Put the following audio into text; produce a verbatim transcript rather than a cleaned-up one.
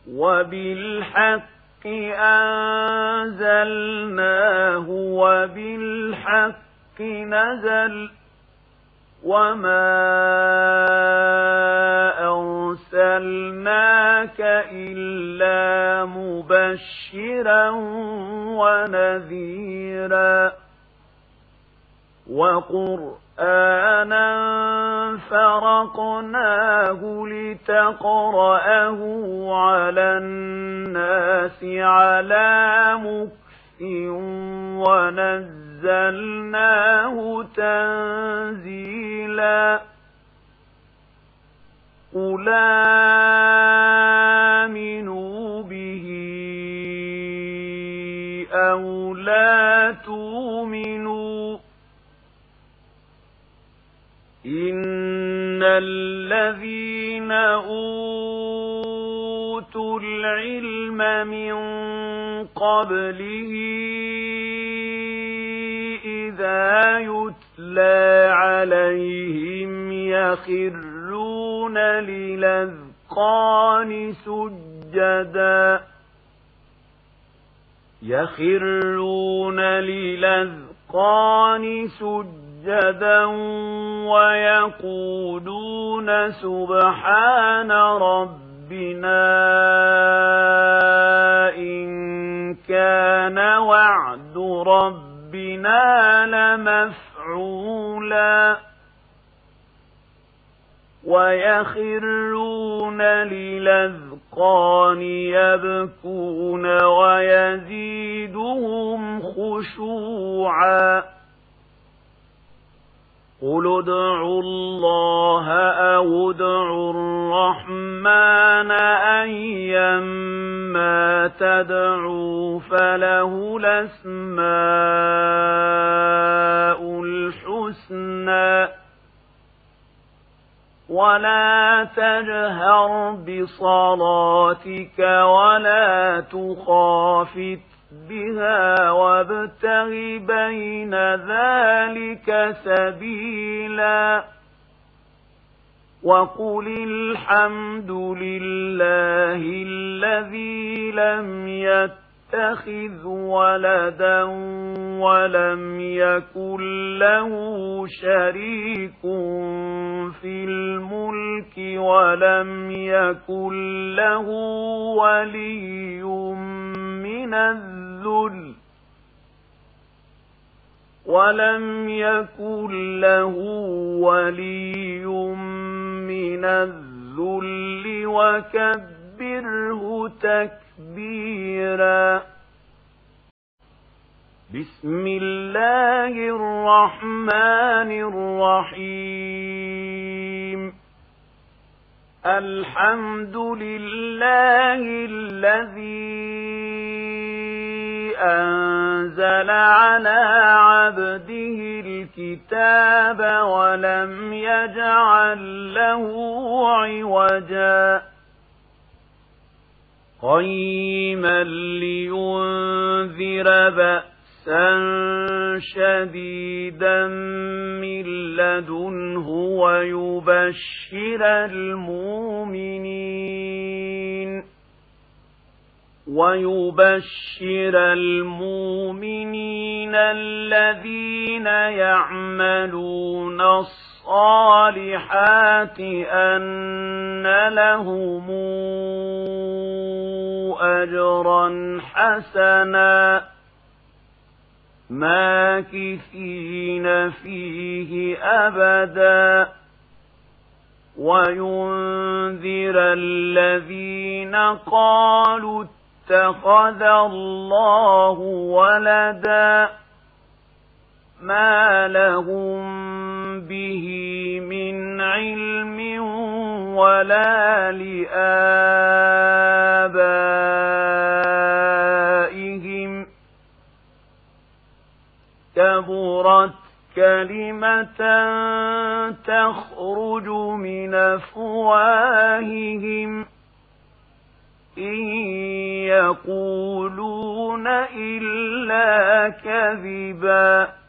وبالحق أنزلناه وبالحق نزل وما أرسلناك إلا مبشرا ونذيرا وقرآنا فرقناه لتقرأه على الناس على مكث ونزلناه تنزيلا قل آمنوا به أو لا تؤمنوا إن الذين أوتوا العلم من قبله إذا يتلى عليهم يخرون للأذقان سجدا يخرون للأذقان سجدا ويقولون سبحان ربنا إن كان وعد ربنا لمفعولا ويخرون للأذقان يبكون ويزيدهم خشوعا قل ادعوا الله أو ادعوا الرحمن أيما تدعوا فله الأسماء الحسنى ولا تجهر بصلاتك ولا تخافت بها وابتغ بين ذلك سبيلا وقل الحمد لله الذي لم يتخذ ولدا ولم يكن له شريك في الملك ولم يكن له ولي من الذل ولم يكن له ولي من الذل وكبره تكبيرا بسم الله الرحمن الرحيم الحمد لله الذي أنزل على عبده الكتاب ولم يجعل له عوجا قيما لينذر بأسا شديدا من لدنه ويبشر المؤمنين ويبشر المؤمنين الذين يعملون الصالحات أن لهم أجرا حسنا ماكثين فيه أبدا وينذر الذين قالوا اتخذ الله ولدا ما لهم به من علم ولا لآبائهم كبرت كلمة تخرج من أفواههم إن يقولون إلا كذبا